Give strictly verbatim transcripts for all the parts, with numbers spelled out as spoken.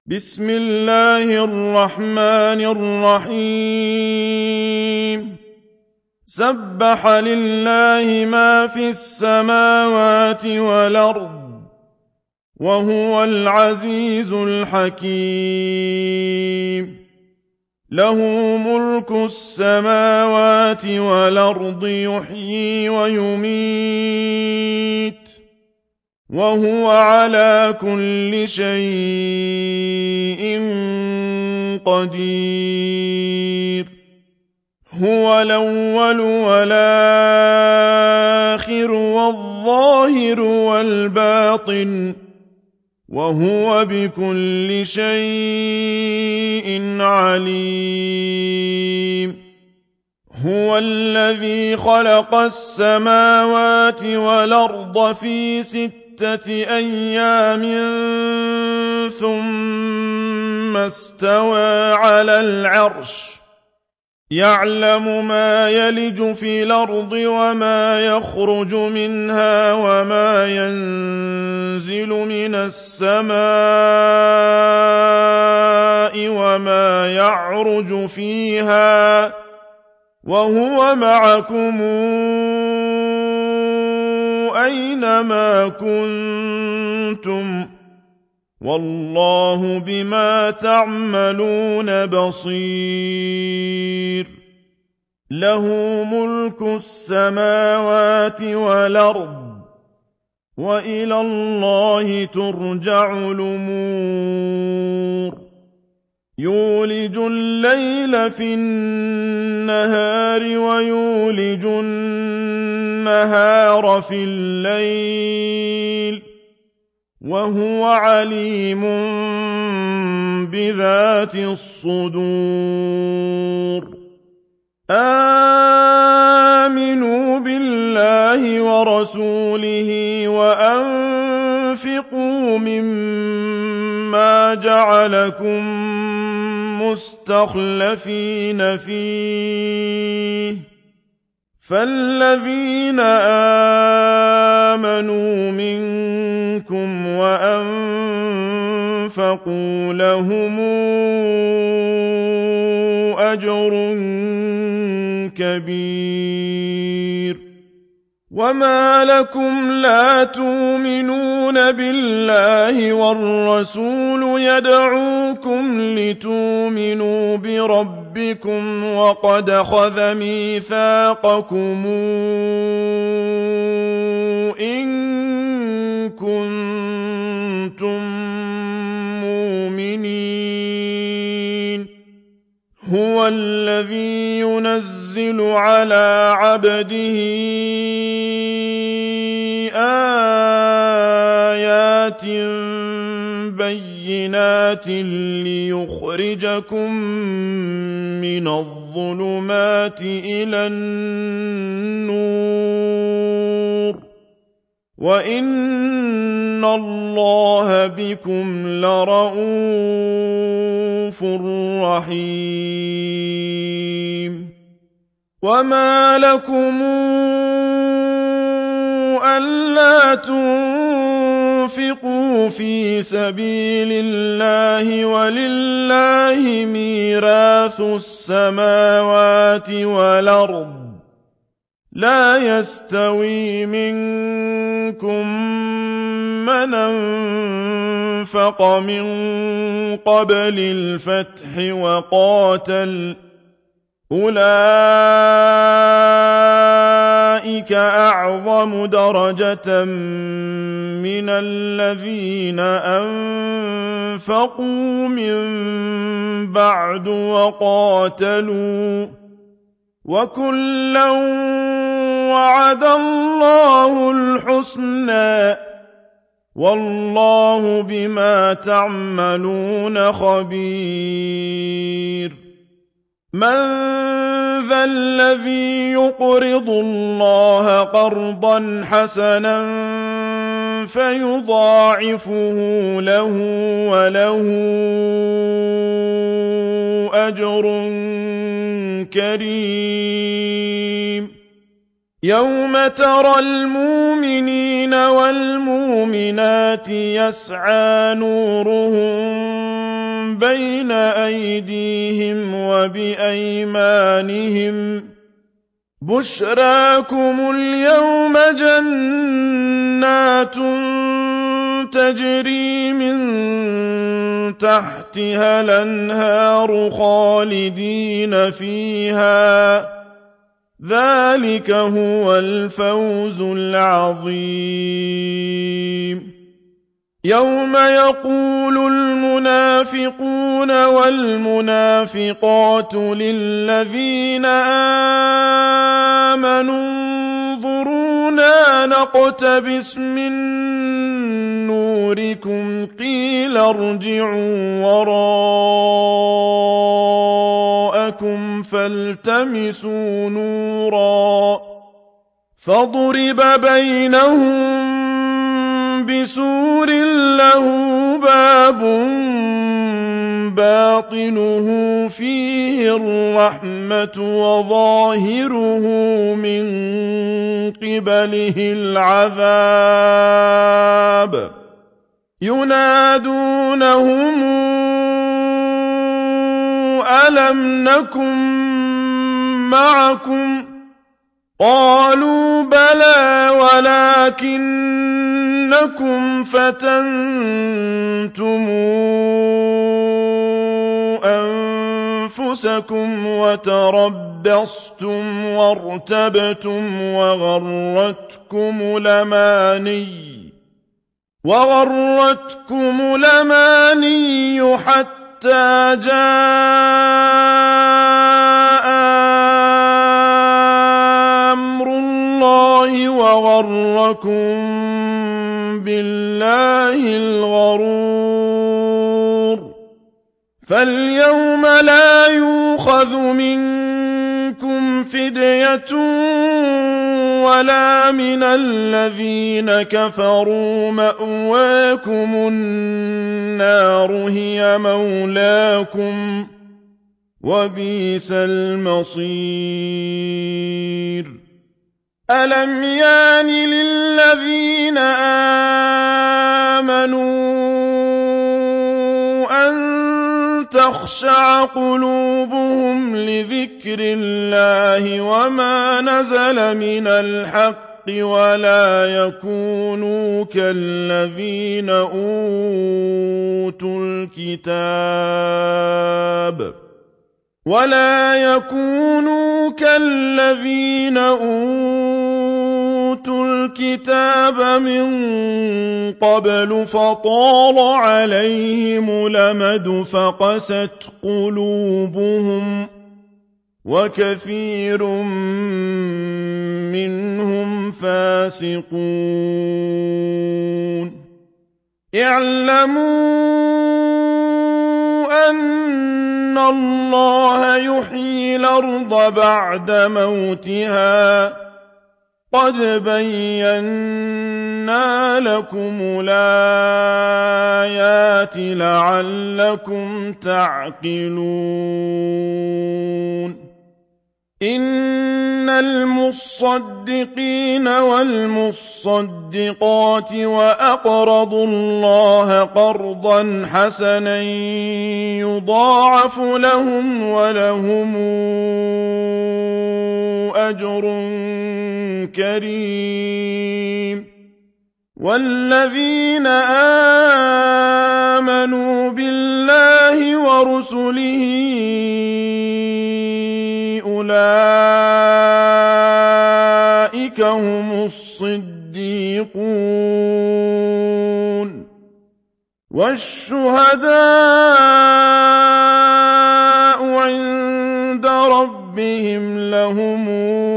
بسم الله الرحمن الرحيم سبح لله ما في السماوات والأرض وهو العزيز الحكيم له ملك السماوات والأرض يحيي ويميت وهو على كل شيء قدير هو الأول والآخر والظاهر والباطن وهو بكل شيء عليم هو الذي خلق السماوات والأرض في ستة أيام ثم استوى على العرش يعلم ما يلج في الأرض وما يخرج منها وما ينزل من السماء وما يعرج فيها وهو معكم أينما كنتم والله بما تعملون بصير له ملك السماوات والأرض وإلى الله ترجع الأمور يولج الليل في النهار ويولج النهار في الليل وهو عليم بذات الصدور آمنوا بالله ورسوله وأنفقوا مما جعلكم مستخلفين فيه فالذين آمنوا منكم وأنفقوا لهم أجر كبير وما لكم لا تؤمنون بالله والرسول يدعوكم لتؤمنوا بربكم وقد أخذ ميثاقكم إن كنتم مؤمنين هو الذي ينزل على عبده آيات بينات ليخرجكم من الظلمات إلى النور وإن الله بكم لرءوف رحيم وما لكم ألا تنفقوا في سبيل الله ولله ميراث السماوات والأرض لا يستوي منكم من أنفق من قبل الفتح وقاتل أولئك أعظم درجة من الذين أنفقوا من بعد وقاتلوا وكلا وعد الله الحسنى والله بما تعملون خبير من ذا الذي يقرض الله قرضا حسنا فيضاعفه له وله أجر كريم يوم ترى المؤمنين والمؤمنات يسعى نورهم بين أيديهم وبأيمانهم بشراكم اليوم جنات تجري من تحتها الأنهار خالدين فيها ذلك هو الفوز العظيم يوم يقول المنافقون والمنافقات للذين آمنوا انظرونا نقتبس من نوركم قيل ارجعوا وراءكم فالتمسوا نورا فضرب بينهم بسور له باب باطنه فيه الرحمة وظاهره من قبله العذاب ينادونهم ألم نكن معكم قالوا بلى ولكنكم فتنتم أنفسكم وتربصتم وارتبتم وغرتكم الأماني وغرتكم الأماني حتى جاء أمر الله وغركم بالله الغرور فاليوم لا يؤخذ منكم فدية ولا من الذين كفروا مأواكم النار هي مولاكم وبئس المصير ألم يان للذين آمنوا أن تخشع قلوبهم لذكر الله وما نزل من الحق ولا يكونوا كالذين أوتوا الكتاب ولا يكونوا كالذين أوتوا الكتاب من قبل فطال عليهم الأمد فقست قلوبهم وكثير منهم فاسقون اعلموا أن الله يحيي الأرض بعد موتها قد بينا لكم الآيات لعلكم تعقلون إن المصدقين والمصدقات وأقرضوا الله قرضا حسنا يضاعف لهم ولهم أجر كريم والذين آمنوا بالله ورسله أولئك هم الصديقون والشهداء عند ربهم لهم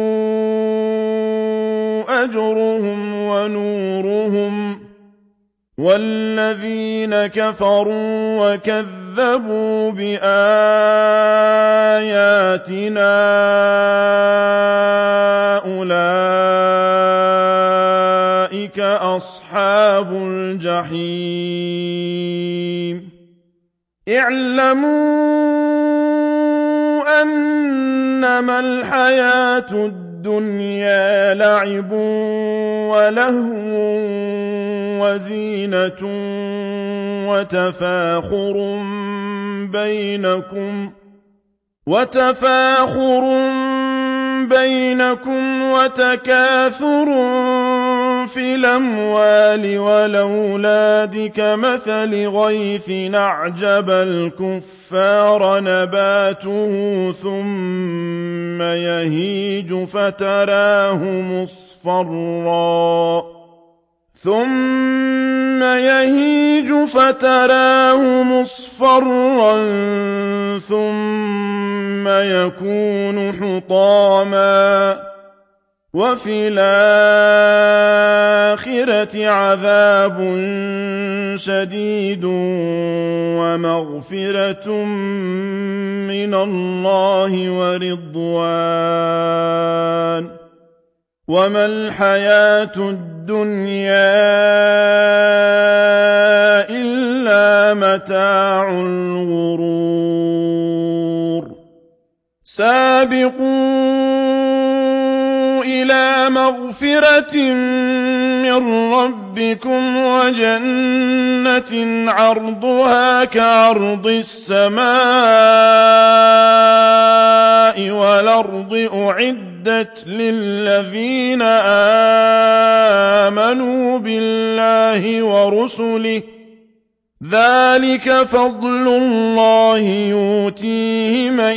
أجرهم ونورهم والذين كفروا وكذبوا بآياتنا أولئك أصحاب الجحيم اعلموا أنما الحياة الدنيا لعب ولهو وزينة وتفاخر بينكم وتفاخر بينكم وتكاثر في الأموال والأولاد كمثل غيث أعجب الكفار نباته ثم يهيج فتراه مصفرا ثم يهيج فتراه مصفرا ثم يكون حطاما وفي الآخرة عذاب شديد ومغفرة من الله ورضوان وما الحياة الدنيا إلا متاع الغرور سابقوا إلى مغفرة من ربكم وجنة عرضها كعرض السماء والأرض أعدت للذين آمنوا بالله ورسله ذلك فضل الله يؤتيه من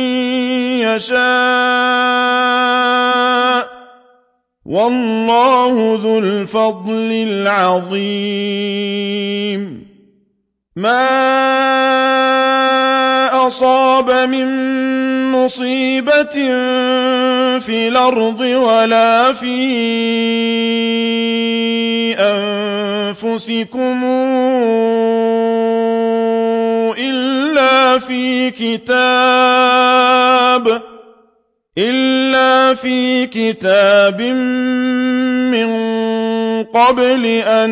يشاء والله ذو الفضل العظيم ما أصاب من مصيبة في الأرض ولا في أنفسكم إلا في كتاب إلا في كتاب من قبل أن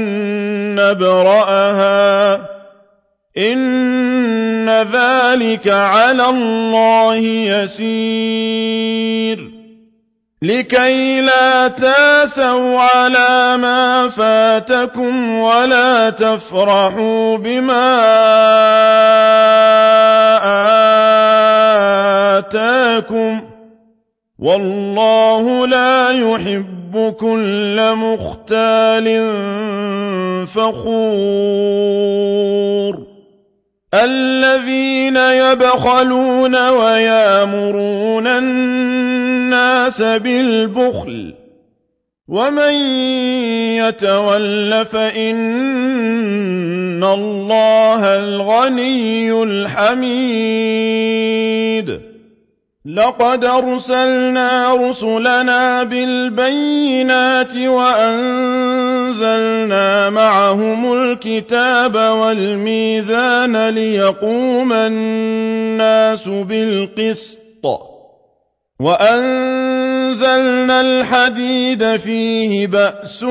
نبرأها إن ذلك على الله يسير لكي لا تاسوا على ما فاتكم ولا تفرحوا بما آتاكم والله لا يحب كل مختال فخور الذين يبخلون ويامرون الناس بالبخل ومن يتول فإن الله الغني الحميد لقد أرسلنا رسلنا بالبينات وأنزلنا معهم الكتاب والميزان ليقوم الناس بالقسط وأنزلنا الحديد فيه بأس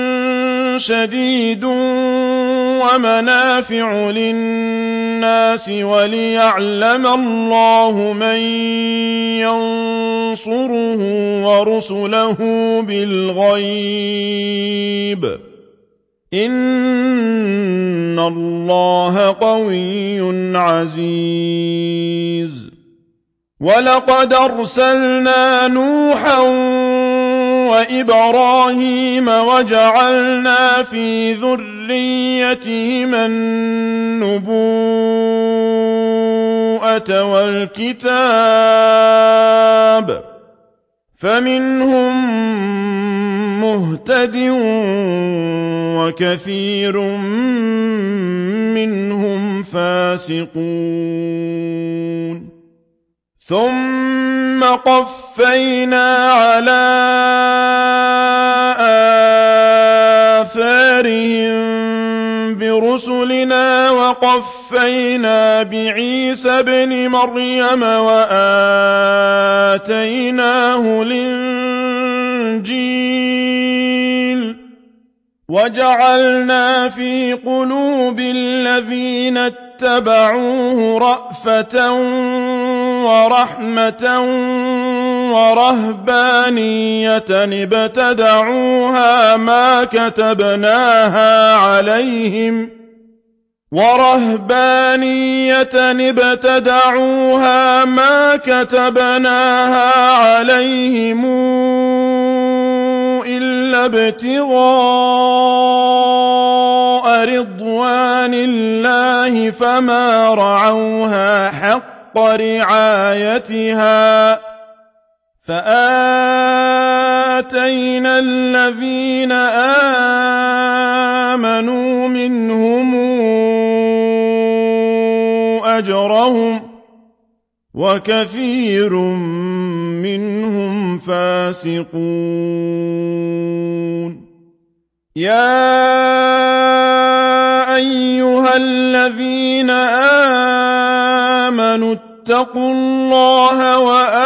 شديد ومنافع للناس وليعلم الله من ينصره ورسله بالغيب إن الله قوي عزيز ولقد أرسلنا نوحا وإبراهيم وجعلنا في ذريتهما النبوءة والكتاب فمنهم مهتد وكثير منهم فاسقون ثم قفينا على آثارهم برسلنا وقفينا بعيسى ابن مريم وآتيناه الإنجيل وجعلنا في قلوب الذين اتبعوه رأفة ورحمة ورهبانية ابتدعوها ما كتبناها عليهم وَرَهْبَانِيَّةً ابْتَدَعُوهَا مَا كَتَبْنَاهَا عَلَيْهِمْ إِلَّا ابْتِغَاءَ رِضْوَانِ اللَّهِ فَمَا رَعَوْهَا حَقَّ رِعَايَتِهَا ۖ فَآتَيْنَا الَّذِينَ آمَنُوا مِنْهُمْ أَجْرَهُمْ ۖ وَكَثِيرٌ مِّنْهُمْ فَاسِقُونَ يَا أَيُّهَا الَّذِينَ آمَنُوا اتَّقُوا اللَّهَ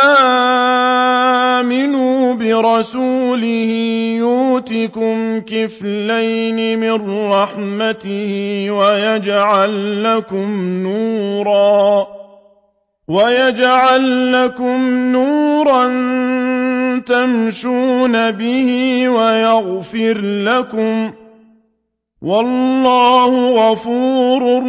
وَآمِنُوا بِرَسُولِهِ يُؤْتِكُمْ كِفْلَيْنِ مِنْ رَحْمَتِهِ وَيَجْعَل لَّكُمْ نُورًا وَيَجْعَل لَّكُمْ نُورًا تَمْشُونَ بِهِ وَيَغْفِرْ لَكُمْ ۗ وَاللَّهُ غَفُورٌ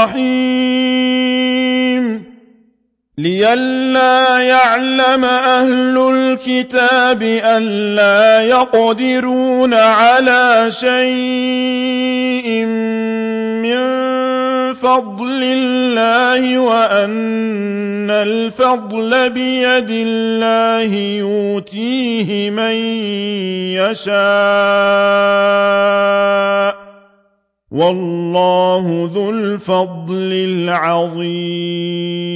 رَّحِيمٌ لِّئَلَّا يَعْلَمَ أَهْلُ الْكِتَابِ أَلَّا يَقْدِرُونَ عَلَىٰ شَيْءٍ مِّن فَضْلِ اللَّهِ وَأَنَّ الْفَضْلَ بِيَدِ اللَّهِ يُؤْتِيهِ مَن يَشَاءُ ۗ وَاللَّهُ ذُو الْفَضْلِ الْعَظِيمِ